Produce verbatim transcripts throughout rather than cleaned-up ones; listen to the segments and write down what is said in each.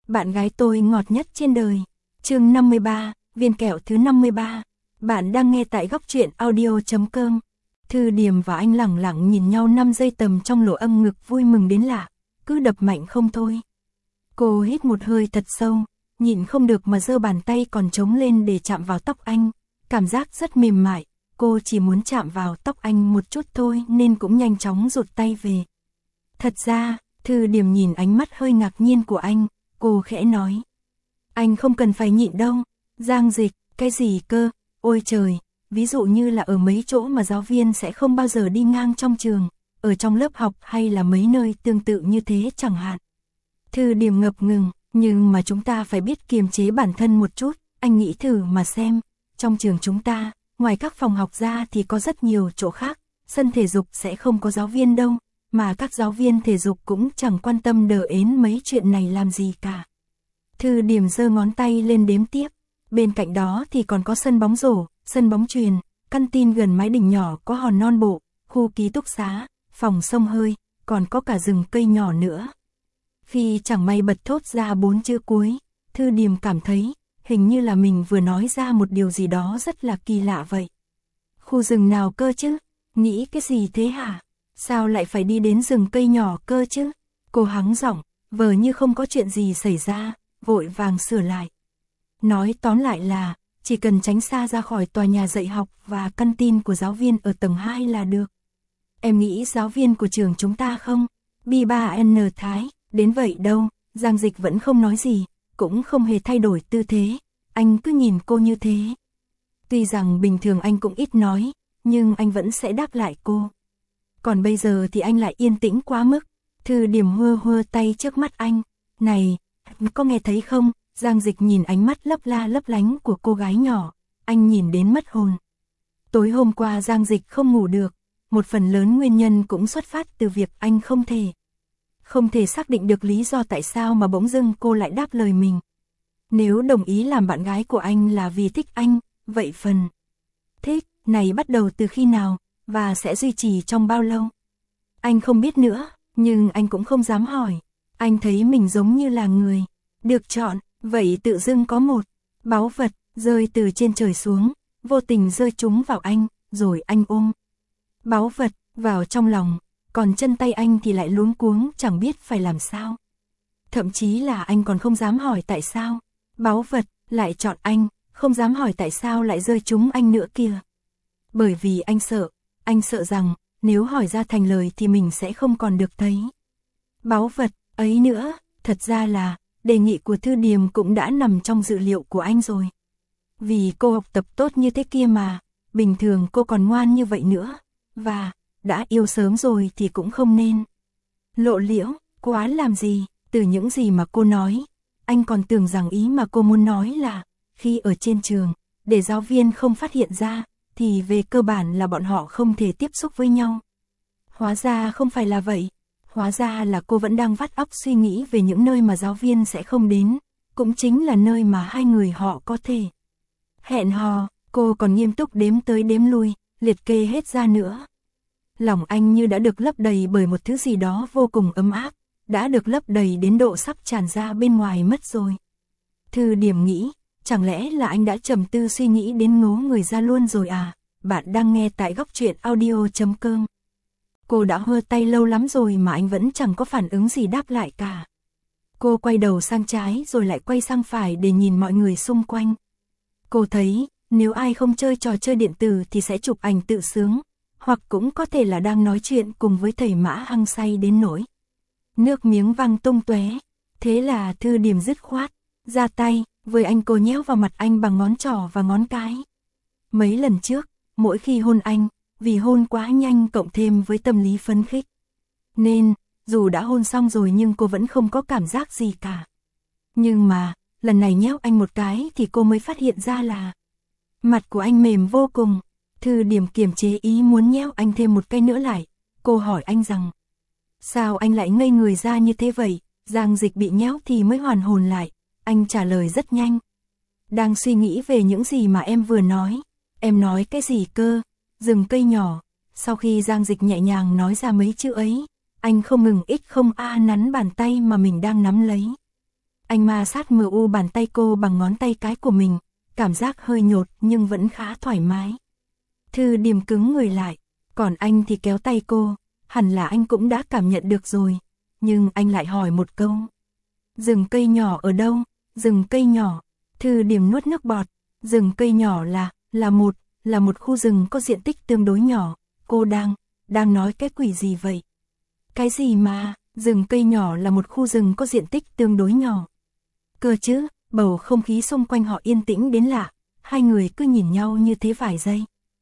bạn gái tôi ngọt nhất trên đời. Chương năm mươi ba, viên kẹo thứ năm mươi ba. Bạn đang nghe tại góc truyện audio chấm com. Thư Điềm và anh lẳng lặng nhìn nhau năm giây tầm trong lỗ âm ngực vui mừng đến lạ, cứ đập mạnh không thôi. Cô hít một hơi thật sâu, nhịn không được mà giơ bàn tay còn trống lên để chạm vào tóc anh, cảm giác rất mềm mại, cô chỉ muốn chạm vào tóc anh một chút thôi nên cũng nhanh chóng rụt tay về. Thật ra, Thư Điềm nhìn ánh mắt hơi ngạc nhiên của anh, cô khẽ nói. Anh không cần phải nhịn đâu, Giang Dịch, cái gì cơ, ôi trời, ví dụ như là ở mấy chỗ mà giáo viên sẽ không bao giờ đi ngang trong trường, ở trong lớp học hay là mấy nơi tương tự như thế chẳng hạn. Thư Điềm ngập ngừng, nhưng mà chúng ta phải biết kiềm chế bản thân một chút, anh nghĩ thử mà xem, trong trường chúng ta, ngoài các phòng học ra thì có rất nhiều chỗ khác, sân thể dục sẽ không có giáo viên đâu, mà các giáo viên thể dục cũng chẳng quan tâm đờ ến mấy chuyện này làm gì cả. Thư Điềm giơ ngón tay lên đếm tiếp, bên cạnh đó thì còn có sân bóng rổ, sân bóng chuyền, căn tin gần mái đình nhỏ có hòn non bộ, khu ký túc xá, phòng xông hơi, còn có cả rừng cây nhỏ nữa. Khi chẳng may bật thốt ra bốn chữ cuối, Thư Điềm cảm thấy, hình như là mình vừa nói ra một điều gì đó rất là kỳ lạ vậy. Khu rừng nào cơ chứ? Nghĩ cái gì thế hả? Sao lại phải đi đến rừng cây nhỏ cơ chứ? Cô hắng giọng, vờ như không có chuyện gì xảy ra, vội vàng sửa lại. Nói tóm lại là, chỉ cần tránh xa ra khỏi tòa nhà dạy học và căn tin của giáo viên ở tầng hai là được. Em nghĩ giáo viên của trường chúng ta không? Bi ba N Thái, đến vậy đâu, Giang Dịch vẫn không nói gì, cũng không hề thay đổi tư thế, anh cứ nhìn cô như thế. Tuy rằng bình thường anh cũng ít nói, nhưng anh vẫn sẽ đáp lại cô. Còn bây giờ thì anh lại yên tĩnh quá mức. Thư Điềm hơ hơ tay trước mắt anh. Này, có nghe thấy không? Giang Dịch nhìn ánh mắt lấp la lấp lánh của cô gái nhỏ. Anh nhìn đến mất hồn. Tối hôm qua Giang Dịch không ngủ được. Một phần lớn nguyên nhân cũng xuất phát từ việc anh không thể. Không thể xác định được lý do tại sao mà bỗng dưng cô lại đáp lời mình. Nếu đồng ý làm bạn gái của anh là vì thích anh, vậy phần thích này bắt đầu từ khi nào? Và sẽ duy trì trong bao lâu? Anh không biết nữa, nhưng anh cũng không dám hỏi. Anh thấy mình giống như là người được chọn, vậy tự dưng có một báu vật rơi từ trên trời xuống, vô tình rơi trúng vào anh, rồi anh ôm báu vật vào trong lòng, còn chân tay anh thì lại luống cuống chẳng biết phải làm sao. Thậm chí là anh còn không dám hỏi tại sao báu vật lại chọn anh, không dám hỏi tại sao lại rơi trúng anh nữa kìa. Bởi vì anh sợ. Anh sợ rằng, nếu hỏi ra thành lời thì mình sẽ không còn được thấy báu vật ấy nữa. Thật ra là, đề nghị của Thư Điềm cũng đã nằm trong dự liệu của anh rồi. Vì cô học tập tốt như thế kia mà, bình thường cô còn ngoan như vậy nữa. Và, đã yêu sớm rồi thì cũng không nên lộ liễu, quá làm gì. Từ những gì mà cô nói, anh còn tưởng rằng ý mà cô muốn nói là, khi ở trên trường, để giáo viên không phát hiện ra, thì về cơ bản là bọn họ không thể tiếp xúc với nhau. Hóa ra không phải là vậy. Hóa ra là cô vẫn đang vắt óc suy nghĩ về những nơi mà giáo viên sẽ không đến, cũng chính là nơi mà hai người họ có thể hẹn hò. Cô còn nghiêm túc đếm tới đếm lui, liệt kê hết ra nữa. Lòng anh như đã được lấp đầy bởi một thứ gì đó vô cùng ấm áp, đã được lấp đầy đến độ sắp tràn ra bên ngoài mất rồi. Thư Điềm nghĩ, chẳng lẽ là anh đã trầm tư suy nghĩ đến ngố người ra luôn rồi à? Bạn đang nghe tại góc truyện audio chấm com. Cô đã hơ tay lâu lắm rồi mà anh vẫn chẳng có phản ứng gì đáp lại cả. Cô quay đầu sang trái rồi lại quay sang phải để nhìn mọi người xung quanh. Cô thấy, nếu ai không chơi trò chơi điện tử thì sẽ chụp ảnh tự sướng, hoặc cũng có thể là đang nói chuyện cùng với thầy Mã hăng say đến nỗi nước miếng văng tung tóe. Thế là Thư Điềm dứt khoát ra tay với anh. Cô nhéo vào mặt anh bằng ngón trỏ và ngón cái. Mấy lần trước, mỗi khi hôn anh, vì hôn quá nhanh cộng thêm với tâm lý phấn khích, nên, dù đã hôn xong rồi nhưng cô vẫn không có cảm giác gì cả. Nhưng mà, lần này nhéo anh một cái thì cô mới phát hiện ra là mặt của anh mềm vô cùng. Thư Điềm kiềm chế ý muốn nhéo anh thêm một cái nữa lại. Cô hỏi anh rằng, sao anh lại ngây người ra như thế vậy? Giang Dịch bị nhéo thì mới hoàn hồn lại. Anh trả lời rất nhanh. Đang suy nghĩ về những gì mà em vừa nói. Em nói cái gì cơ? Rừng cây nhỏ. Sau khi Giang Dịch nhẹ nhàng nói ra mấy chữ ấy, anh không ngừng ích không a nắn bàn tay mà mình đang nắm lấy. Anh ma sát mờ u bàn tay cô bằng ngón tay cái của mình, cảm giác hơi nhột nhưng vẫn khá thoải mái. Thư Điềm cứng người lại, còn anh thì kéo tay cô, hẳn là anh cũng đã cảm nhận được rồi, nhưng anh lại hỏi một câu. Rừng cây nhỏ ở đâu? Rừng cây nhỏ. Thư Điềm nuốt nước bọt, rừng cây nhỏ là, là một, là một khu rừng có diện tích tương đối nhỏ. Cô đang, đang nói cái quỷ gì vậy? Cái gì mà, rừng cây nhỏ là một khu rừng có diện tích tương đối nhỏ. Cơ chứ, bầu không khí xung quanh họ yên tĩnh đến lạ, hai người cứ nhìn nhau như thế vài giây.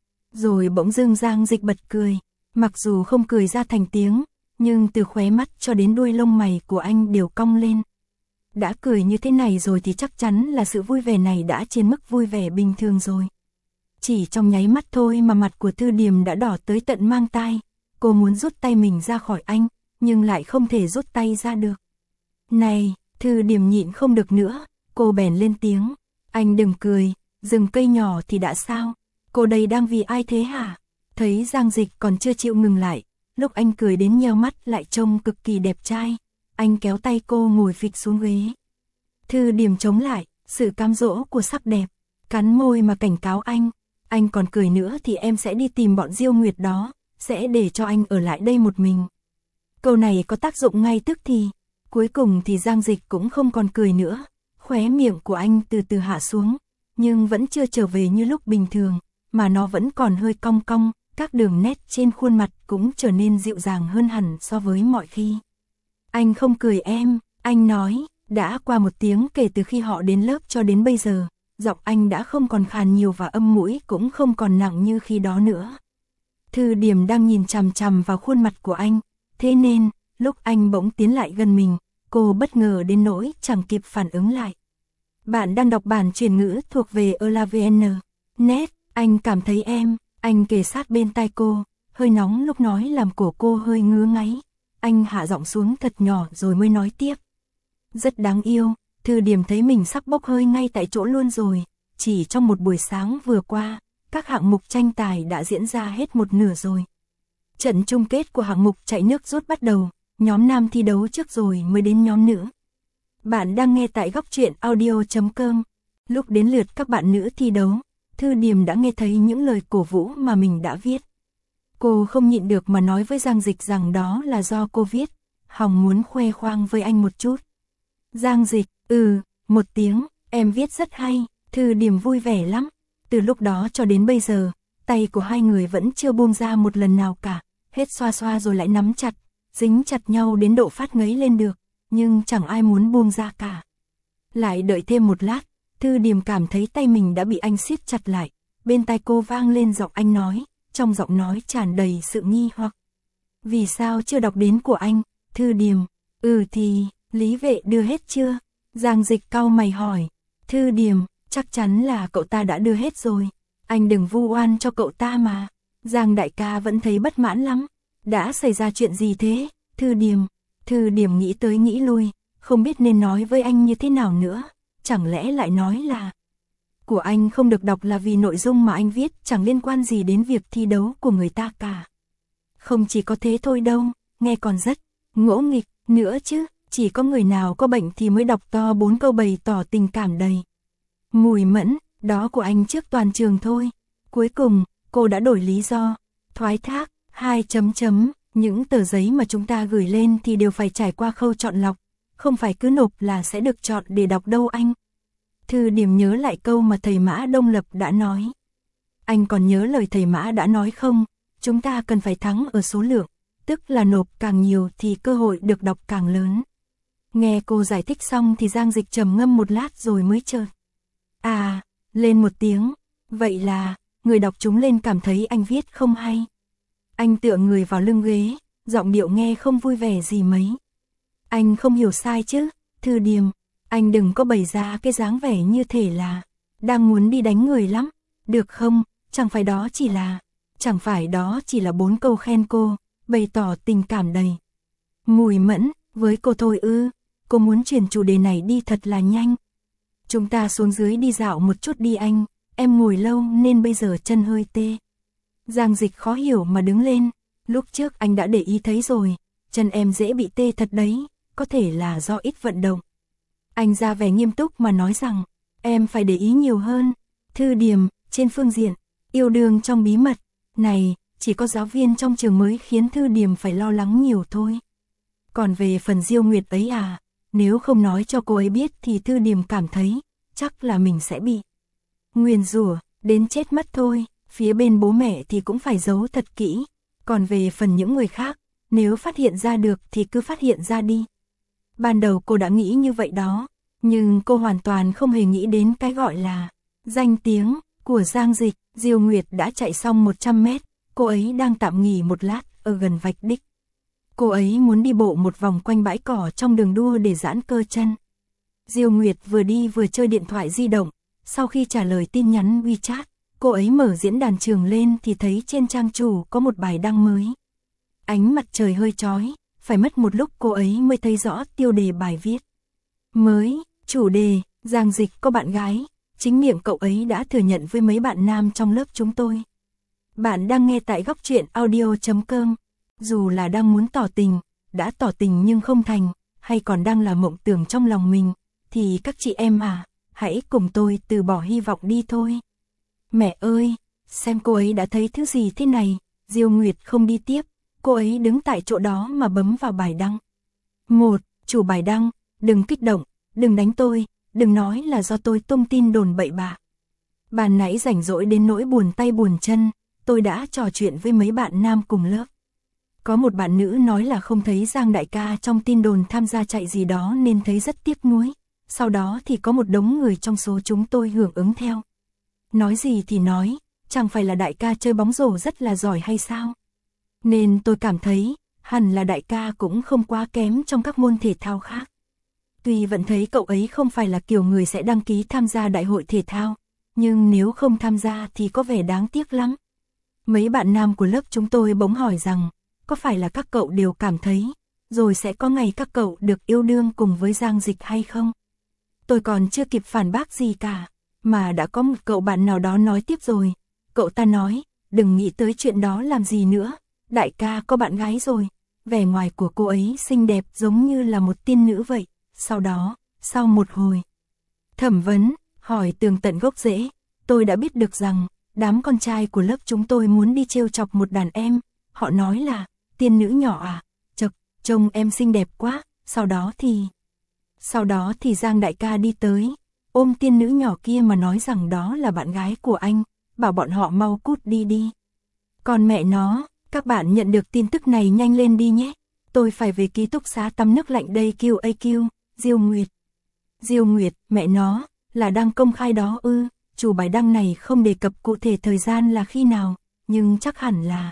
Rồi bỗng dưng Giang Dịch bật cười, mặc dù không cười ra thành tiếng, nhưng từ khóe mắt cho đến đuôi lông mày của anh đều cong lên. Đã cười như thế này rồi thì chắc chắn là sự vui vẻ này đã trên mức vui vẻ bình thường rồi. Chỉ trong nháy mắt thôi mà mặt của Thư Điềm đã đỏ tới tận mang tai, cô muốn rút tay mình ra khỏi anh, nhưng lại không thể rút tay ra được. Này, Thư Điềm nhịn không được nữa, cô bèn lên tiếng, anh đừng cười, rừng cây nhỏ thì đã sao, cô đây đang vì ai thế hả? Thấy Giang Dịch còn chưa chịu ngừng lại, lúc anh cười đến nheo mắt lại trông cực kỳ đẹp trai, anh kéo tay cô ngồi phịch xuống ghế. Thư Điềm chống lại, sự cám dỗ của sắc đẹp, cắn môi mà cảnh cáo anh, anh còn cười nữa thì em sẽ đi tìm bọn Diêu Nguyệt đó, sẽ để cho anh ở lại đây một mình. Câu này có tác dụng ngay tức thì, cuối cùng thì Giang Dịch cũng không còn cười nữa, khóe miệng của anh từ từ hạ xuống, nhưng vẫn chưa trở về như lúc bình thường, mà nó vẫn còn hơi cong cong, các đường nét trên khuôn mặt cũng trở nên dịu dàng hơn hẳn so với mọi khi. Anh không cười em, anh nói, đã qua một tiếng kể từ khi họ đến lớp cho đến bây giờ, giọng anh đã không còn khàn nhiều và âm mũi cũng không còn nặng như khi đó nữa. Thư Điềm đang nhìn chằm chằm vào khuôn mặt của anh, thế nên, lúc anh bỗng tiến lại gần mình, cô bất ngờ đến nỗi chẳng kịp phản ứng lại. Bạn đang đọc bản truyền ngữ thuộc về elavn chấm net, anh cảm thấy em, anh kề sát bên tai cô, hơi nóng lúc nói làm cổ cô hơi ngứa ngáy. Anh hạ giọng xuống thật nhỏ rồi mới nói tiếp. Rất đáng yêu, Thư Điềm thấy mình sắp bốc hơi ngay tại chỗ luôn rồi, chỉ trong một buổi sáng vừa qua, các hạng mục tranh tài đã diễn ra hết một nửa rồi. Trận chung kết của hạng mục chạy nước rút bắt đầu, nhóm nam thi đấu trước rồi mới đến nhóm nữ. Bạn đang nghe tại góc truyện audio chấm com. Lúc đến lượt các bạn nữ thi đấu, Thư Điềm đã nghe thấy những lời cổ vũ mà mình đã viết. Cô không nhịn được mà nói với Giang Dịch rằng đó là do cô viết, hòng muốn khoe khoang với anh một chút. Giang Dịch, ừ, một tiếng, em viết rất hay, Thư Điềm vui vẻ lắm. Từ lúc đó cho đến bây giờ, tay của hai người vẫn chưa buông ra một lần nào cả, hết xoa xoa rồi lại nắm chặt, dính chặt nhau đến độ phát ngấy lên được, nhưng chẳng ai muốn buông ra cả. Lại đợi thêm một lát, Thư Điềm cảm thấy tay mình đã bị anh siết chặt lại, bên tai cô vang lên giọng anh nói, trong giọng nói tràn đầy sự nghi hoặc. Vì sao chưa đọc đến của anh, Thư Điềm? Ừ thì, Lý Vệ đưa hết chưa? Giang Dịch cau mày hỏi. Thư Điềm, chắc chắn là cậu ta đã đưa hết rồi. Anh đừng vu oan cho cậu ta mà. Giang đại ca vẫn thấy bất mãn lắm. Đã xảy ra chuyện gì thế, Thư Điềm? Thư Điềm nghĩ tới nghĩ lui, không biết nên nói với anh như thế nào nữa. Chẳng lẽ lại nói là của anh không được đọc là vì nội dung mà anh viết chẳng liên quan gì đến việc thi đấu của người ta cả. Không chỉ có thế thôi đâu, nghe còn rất ngỗ nghịch nữa chứ, chỉ có người nào có bệnh thì mới đọc to bốn câu bày tỏ tình cảm đầy mùi mẫn, đó của anh trước toàn trường thôi. Cuối cùng, cô đã đổi lý do, thoái thác, hai chấm chấm, những tờ giấy mà chúng ta gửi lên thì đều phải trải qua khâu chọn lọc, không phải cứ nộp là sẽ được chọn để đọc đâu anh. Thư Điềm nhớ lại câu mà thầy Mã Đông Lập đã nói. Anh còn nhớ lời thầy Mã đã nói không? Chúng ta cần phải thắng ở số lượng, tức là nộp càng nhiều thì cơ hội được đọc càng lớn. Nghe cô giải thích xong thì Giang Dịch trầm ngâm một lát rồi mới chợt. À, lên một tiếng, vậy là, người đọc chúng lên cảm thấy anh viết không hay. Anh tựa người vào lưng ghế, giọng điệu nghe không vui vẻ gì mấy. Anh không hiểu sai chứ, Thư Điềm, anh đừng có bày ra cái dáng vẻ như thể là đang muốn đi đánh người lắm, được không? Chẳng phải đó chỉ là, chẳng phải đó chỉ là bốn câu khen cô, bày tỏ tình cảm đầy mùi mẫn với cô thôi ư? Cô muốn chuyển chủ đề này đi thật là nhanh. Chúng ta xuống dưới đi dạo một chút đi anh, em ngồi lâu nên bây giờ chân hơi tê. Giang Dịch khó hiểu mà đứng lên, lúc trước anh đã để ý thấy rồi, chân em dễ bị tê thật đấy, có thể là do ít vận động. Anh ra vẻ nghiêm túc mà nói rằng, em phải để ý nhiều hơn. Thư Điềm, trên phương diện, yêu đương trong bí mật, này, chỉ có giáo viên trong trường mới khiến Thư Điềm phải lo lắng nhiều thôi. Còn về phần Diêu Nguyệt ấy à, nếu không nói cho cô ấy biết thì Thư Điềm cảm thấy, chắc là mình sẽ bị nguyền rủa đến chết mất thôi, phía bên bố mẹ thì cũng phải giấu thật kỹ. Còn về phần những người khác, nếu phát hiện ra được thì cứ phát hiện ra đi. Ban đầu cô đã nghĩ như vậy đó, nhưng cô hoàn toàn không hề nghĩ đến cái gọi là danh tiếng của Giang Dịch. Diêu Nguyệt đã chạy xong một trăm mét, cô ấy đang tạm nghỉ một lát ở gần vạch đích. Cô ấy muốn đi bộ một vòng quanh bãi cỏ trong đường đua để giãn cơ chân. Diêu Nguyệt vừa đi vừa chơi điện thoại di động, sau khi trả lời tin nhắn WeChat, cô ấy mở diễn đàn trường lên thì thấy trên trang chủ có một bài đăng mới. Ánh mặt trời hơi chói, phải mất một lúc cô ấy mới thấy rõ tiêu đề bài viết. Mới, chủ đề, Giang Dịch có bạn gái, chính miệng cậu ấy đã thừa nhận với mấy bạn nam trong lớp chúng tôi. Bạn đang nghe tại góc truyện audio chấm com. Dù là đang muốn tỏ tình, đã tỏ tình nhưng không thành, hay còn đang là mộng tưởng trong lòng mình, thì các chị em à, hãy cùng tôi từ bỏ hy vọng đi thôi. Mẹ ơi, xem cô ấy đã thấy thứ gì thế này. Diêu Nguyệt không đi tiếp, cô ấy đứng tại chỗ đó mà bấm vào bài đăng. Một, chủ bài đăng, đừng kích động, đừng đánh tôi, đừng nói là do tôi tung tin đồn bậy bạ. Ban nãy rảnh rỗi đến nỗi buồn tay buồn chân, tôi đã trò chuyện với mấy bạn nam cùng lớp. Có một bạn nữ nói là không thấy Giang đại ca trong tin đồn tham gia chạy gì đó nên thấy rất tiếc nuối. Sau đó thì có một đống người trong số chúng tôi hưởng ứng theo. Nói gì thì nói, chẳng phải là đại ca chơi bóng rổ rất là giỏi hay sao? Nên tôi cảm thấy, hẳn là đại ca cũng không quá kém trong các môn thể thao khác. Tuy vẫn thấy cậu ấy không phải là kiểu người sẽ đăng ký tham gia đại hội thể thao, nhưng nếu không tham gia thì có vẻ đáng tiếc lắm. Mấy bạn nam của lớp chúng tôi bỗng hỏi rằng, có phải là các cậu đều cảm thấy, rồi sẽ có ngày các cậu được yêu đương cùng với Giang Dịch hay không? Tôi còn chưa kịp phản bác gì cả, mà đã có một cậu bạn nào đó nói tiếp rồi. Cậu ta nói, đừng nghĩ tới chuyện đó làm gì nữa, đại ca có bạn gái rồi. Vẻ ngoài của cô ấy xinh đẹp giống như là một tiên nữ vậy. Sau đó, sau một hồi thẩm vấn, hỏi tường tận gốc rễ, tôi đã biết được rằng, đám con trai của lớp chúng tôi muốn đi trêu chọc một đàn em. Họ nói là, tiên nữ nhỏ à, chật, trông em xinh đẹp quá. Sau đó thì... Sau đó thì Giang đại ca đi tới, ôm tiên nữ nhỏ kia mà nói rằng đó là bạn gái của anh, bảo bọn họ mau cút đi đi. Còn mẹ nó, các bạn nhận được tin tức này nhanh lên đi nhé. Tôi phải về ký túc xá tắm nước lạnh đây Q A Q, Diêu Nguyệt. Diêu Nguyệt, mẹ nó, là đăng công khai đó ư, chủ bài đăng này không đề cập cụ thể thời gian là khi nào, nhưng chắc hẳn là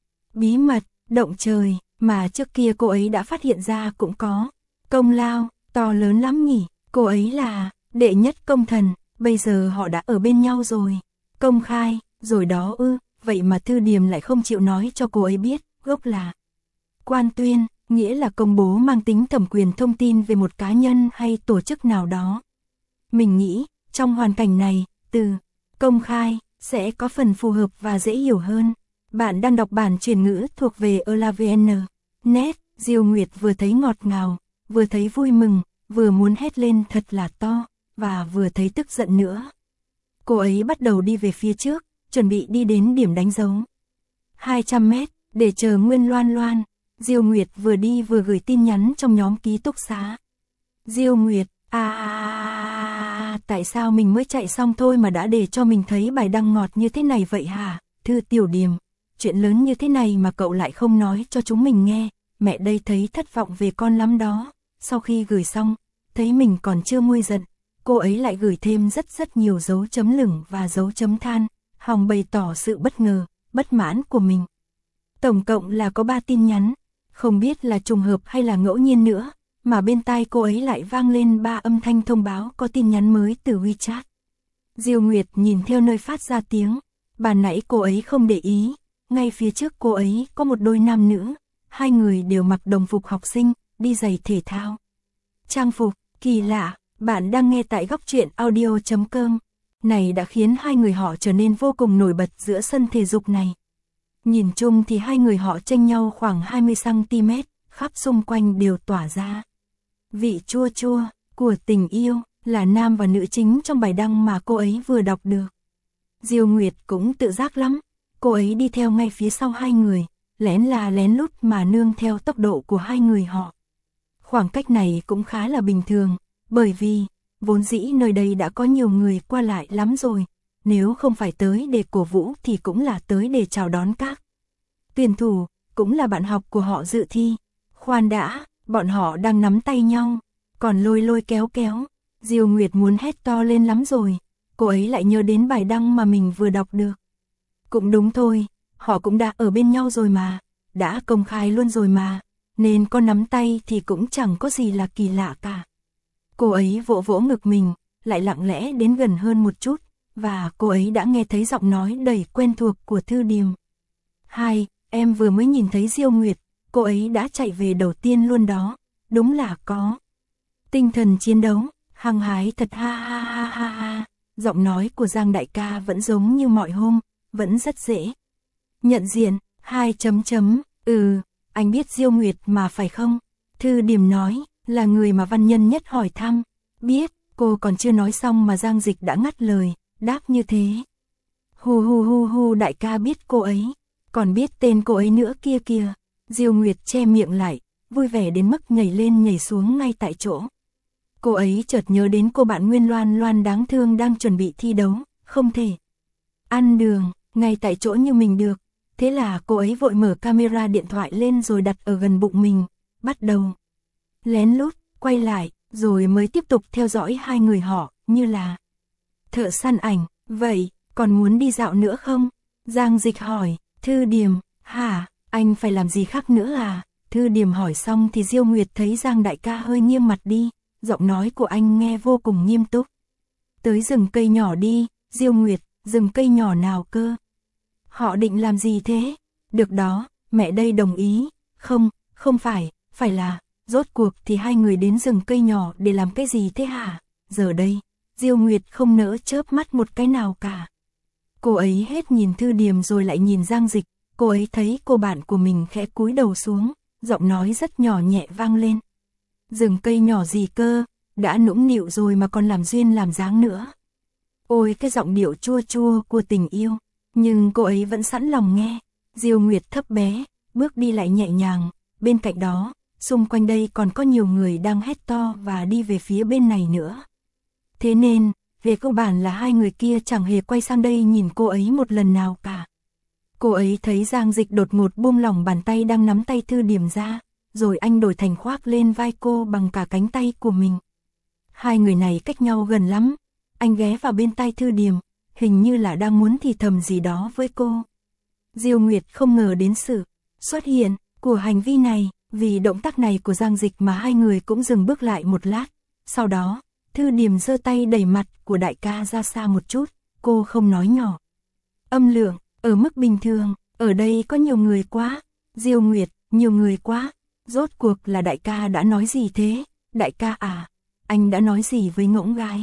bí mật, động trời, mà trước kia cô ấy đã phát hiện ra cũng có công lao to lớn lắm nhỉ. Cô ấy là đệ nhất công thần, bây giờ họ đã ở bên nhau rồi. Công khai, rồi đó ư, vậy mà Thư Điềm lại không chịu nói cho cô ấy biết, gốc là quan tuyên, nghĩa là công bố mang tính thẩm quyền thông tin về một cá nhân hay tổ chức nào đó. Mình nghĩ, trong hoàn cảnh này, từ công khai sẽ có phần phù hợp và dễ hiểu hơn. Bạn đang đọc bản truyền ngữ thuộc về Elavn. Net, Diêu Nguyệt vừa thấy ngọt ngào, vừa thấy vui mừng, vừa muốn hét lên thật là to, và vừa thấy tức giận nữa. Cô ấy bắt đầu đi về phía trước, chuẩn bị đi đến điểm đánh dấu. hai trăm mét, để chờ Nguyên Loan Loan. Diêu Nguyệt vừa đi vừa gửi tin nhắn trong nhóm ký túc xá. Diêu Nguyệt, à, à, à, à tại sao mình mới chạy xong thôi mà đã để cho mình thấy bài đăng ngọt như thế này vậy hả? Thư Tiểu Điềm, chuyện lớn như thế này mà cậu lại không nói cho chúng mình nghe. Mẹ đây thấy thất vọng về con lắm đó. Sau khi gửi xong, thấy mình còn chưa nguôi giận, cô ấy lại gửi thêm rất rất nhiều dấu chấm lửng và dấu chấm than, hòng bày tỏ sự bất ngờ, bất mãn của mình. Tổng cộng là có ba tin nhắn, không biết là trùng hợp hay là ngẫu nhiên nữa, mà bên tai cô ấy lại vang lên ba âm thanh thông báo có tin nhắn mới từ WeChat. Diêu Nguyệt nhìn theo nơi phát ra tiếng, ban nãy cô ấy không để ý, ngay phía trước cô ấy có một đôi nam nữ, hai người đều mặc đồng phục học sinh, đi giày thể thao. Trang phục, kỳ lạ, bạn đang nghe tại góc truyện audio chấm com. Này đã khiến hai người họ trở nên vô cùng nổi bật giữa sân thể dục này. Nhìn chung thì hai người họ chênh nhau khoảng hai mươi xăng ti mét, khắp xung quanh đều tỏa ra vị chua chua, của tình yêu, là nam và nữ chính trong bài đăng mà cô ấy vừa đọc được. Diêu Nguyệt cũng tự giác lắm, cô ấy đi theo ngay phía sau hai người, lén là lén lút mà nương theo tốc độ của hai người họ. Khoảng cách này cũng khá là bình thường, bởi vì, vốn dĩ nơi đây đã có nhiều người qua lại lắm rồi, nếu không phải tới để cổ vũ thì cũng là tới để chào đón các tuyển thủ, cũng là bạn học của họ dự thi. Khoan đã, bọn họ đang nắm tay nhau, còn lôi lôi kéo kéo, Diêu Nguyệt muốn hét to lên lắm rồi, cô ấy lại nhớ đến bài đăng mà mình vừa đọc được. Cũng đúng thôi, họ cũng đã ở bên nhau rồi mà, đã công khai luôn rồi mà, nên có nắm tay thì cũng chẳng có gì là kỳ lạ cả. Cô ấy vỗ vỗ ngực mình, lại lặng lẽ đến gần hơn một chút, và cô ấy đã nghe thấy giọng nói đầy quen thuộc của Thư Điềm. Hai, em vừa mới nhìn thấy Diêu Nguyệt, cô ấy đã chạy về đầu tiên luôn đó, đúng là có tinh thần chiến đấu, hăng hái thật ha ha ha ha ha. Giọng nói của Giang đại ca vẫn giống như mọi hôm, vẫn rất dễ nhận diện. Hai chấm chấm, ừ, anh biết Diêu Nguyệt mà phải không? Thư Điềm nói, là người mà Văn Nhân Nhất hỏi thăm. Biết, cô còn chưa nói xong mà Giang Dịch đã ngắt lời, đáp như thế. Hu hu hu hu, đại ca biết cô ấy, còn biết tên cô ấy nữa kia kìa. Diêu Nguyệt che miệng lại, vui vẻ đến mức nhảy lên nhảy xuống ngay tại chỗ. Cô ấy chợt nhớ đến cô bạn Nguyên Loan Loan đáng thương đang chuẩn bị thi đấu, không thể ăn đường, ngay tại chỗ như mình được. Thế là cô ấy vội mở camera điện thoại lên rồi đặt ở gần bụng mình, bắt đầu lén lút, quay lại, rồi mới tiếp tục theo dõi hai người họ, như là thợ săn ảnh. Vậy, còn muốn đi dạo nữa không? Giang Dịch hỏi. Thư Điềm, hả, anh phải làm gì khác nữa à? Thư Điềm hỏi xong thì Diêu Nguyệt thấy Giang đại ca hơi nghiêm mặt đi, giọng nói của anh nghe vô cùng nghiêm túc. Tới rừng cây nhỏ đi. Diêu Nguyệt, rừng cây nhỏ nào cơ? Họ định làm gì thế? Được đó, mẹ đây đồng ý. Không, không phải, phải là, rốt cuộc thì hai người đến rừng cây nhỏ để làm cái gì thế hả? Giờ đây, Diêu Nguyệt không nỡ chớp mắt một cái nào cả. Cô ấy hết nhìn Thư Điềm rồi lại nhìn Giang Dịch, cô ấy thấy cô bạn của mình khẽ cúi đầu xuống, giọng nói rất nhỏ nhẹ vang lên. Rừng cây nhỏ gì cơ, đã nũng nịu rồi mà còn làm duyên làm dáng nữa. Ôi cái giọng điệu chua chua của tình yêu, nhưng cô ấy vẫn sẵn lòng nghe. Diêu Nguyệt thấp bé, bước đi lại nhẹ nhàng, bên cạnh đó, xung quanh đây còn có nhiều người đang hét to và đi về phía bên này nữa. Thế nên, về cơ bản là hai người kia chẳng hề quay sang đây nhìn cô ấy một lần nào cả. Cô ấy thấy Giang Dịch đột ngột buông lỏng bàn tay đang nắm tay Thư Điềm ra, rồi anh đổi thành khoác lên vai cô bằng cả cánh tay của mình. Hai người này cách nhau gần lắm, anh ghé vào bên tai Thư Điềm, hình như là đang muốn thì thầm gì đó với cô. Diêu Nguyệt không ngờ đến sự xuất hiện của hành vi này, vì động tác này của Giang Dịch mà hai người cũng dừng bước lại một lát. Sau đó, Thư Điềm giơ tay đẩy mặt của đại ca ra xa một chút, cô không nói nhỏ. Âm lượng, ở mức bình thường, ở đây có nhiều người quá. Diêu Nguyệt, nhiều người quá. Rốt cuộc là đại ca đã nói gì thế? Đại ca à, anh đã nói gì với ngỗng gái?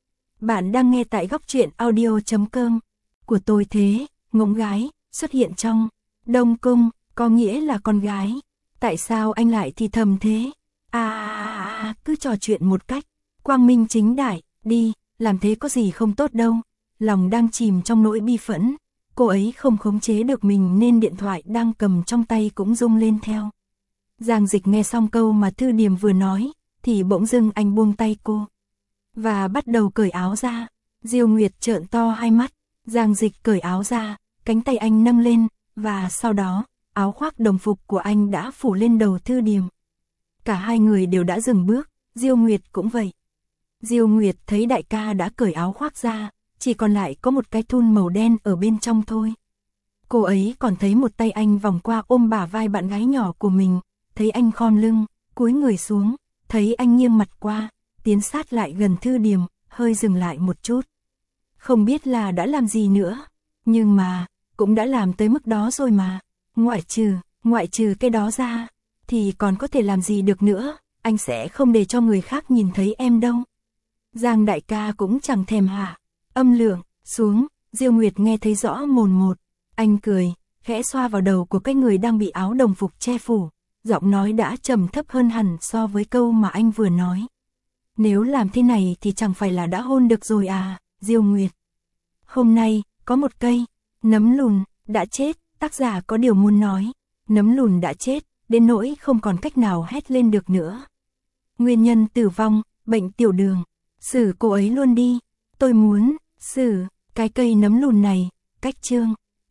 Bạn đang nghe tại góc truyện audio chấm com của tôi thế. Ngỗng gái xuất hiện trong Đông Cung, có nghĩa là con gái. Tại sao anh lại thì thầm thế? À, à, à, cứ trò chuyện một cách quang minh chính đại, đi, làm thế có gì không tốt đâu. Lòng đang chìm trong nỗi bi phẫn, cô ấy không khống chế được mình nên điện thoại đang cầm trong tay cũng rung lên theo. Giang Dịch nghe xong câu mà Thư Điềm vừa nói, thì bỗng dưng anh buông tay cô và bắt đầu cởi áo ra. Diêu Nguyệt trợn to hai mắt, Giang Dịch cởi áo ra, cánh tay anh nâng lên, và sau đó, áo khoác đồng phục của anh đã phủ lên đầu Thư Điềm. Cả hai người đều đã dừng bước, Diêu Nguyệt cũng vậy. Diêu Nguyệt thấy đại ca đã cởi áo khoác ra, chỉ còn lại có một cái thun màu đen ở bên trong thôi. Cô ấy còn thấy một tay anh vòng qua ôm bả vai bạn gái nhỏ của mình, thấy anh khom lưng, cúi người xuống, thấy anh nghiêng mặt qua, tiến sát lại gần Thư Điềm, hơi dừng lại một chút. Không biết là đã làm gì nữa, nhưng mà, cũng đã làm tới mức đó rồi mà, ngoại trừ, ngoại trừ cái đó ra, thì còn có thể làm gì được nữa, anh sẽ không để cho người khác nhìn thấy em đâu. Giang đại ca cũng chẳng thèm hạ âm lượng xuống, Diêu Nguyệt nghe thấy rõ mồn một, anh cười, khẽ xoa vào đầu của cái người đang bị áo đồng phục che phủ, giọng nói đã trầm thấp hơn hẳn so với câu mà anh vừa nói. Nếu làm thế này thì chẳng phải là đã hôn được rồi à, Diêu Nguyệt. Hôm nay, có một cây, nấm lùn, đã chết, tác giả có điều muốn nói. Nấm lùn đã chết, đến nỗi không còn cách nào hét lên được nữa. Nguyên nhân tử vong, bệnh tiểu đường. Xử cô ấy luôn đi. Tôi muốn, xử, cái cây nấm lùn này, cách chương.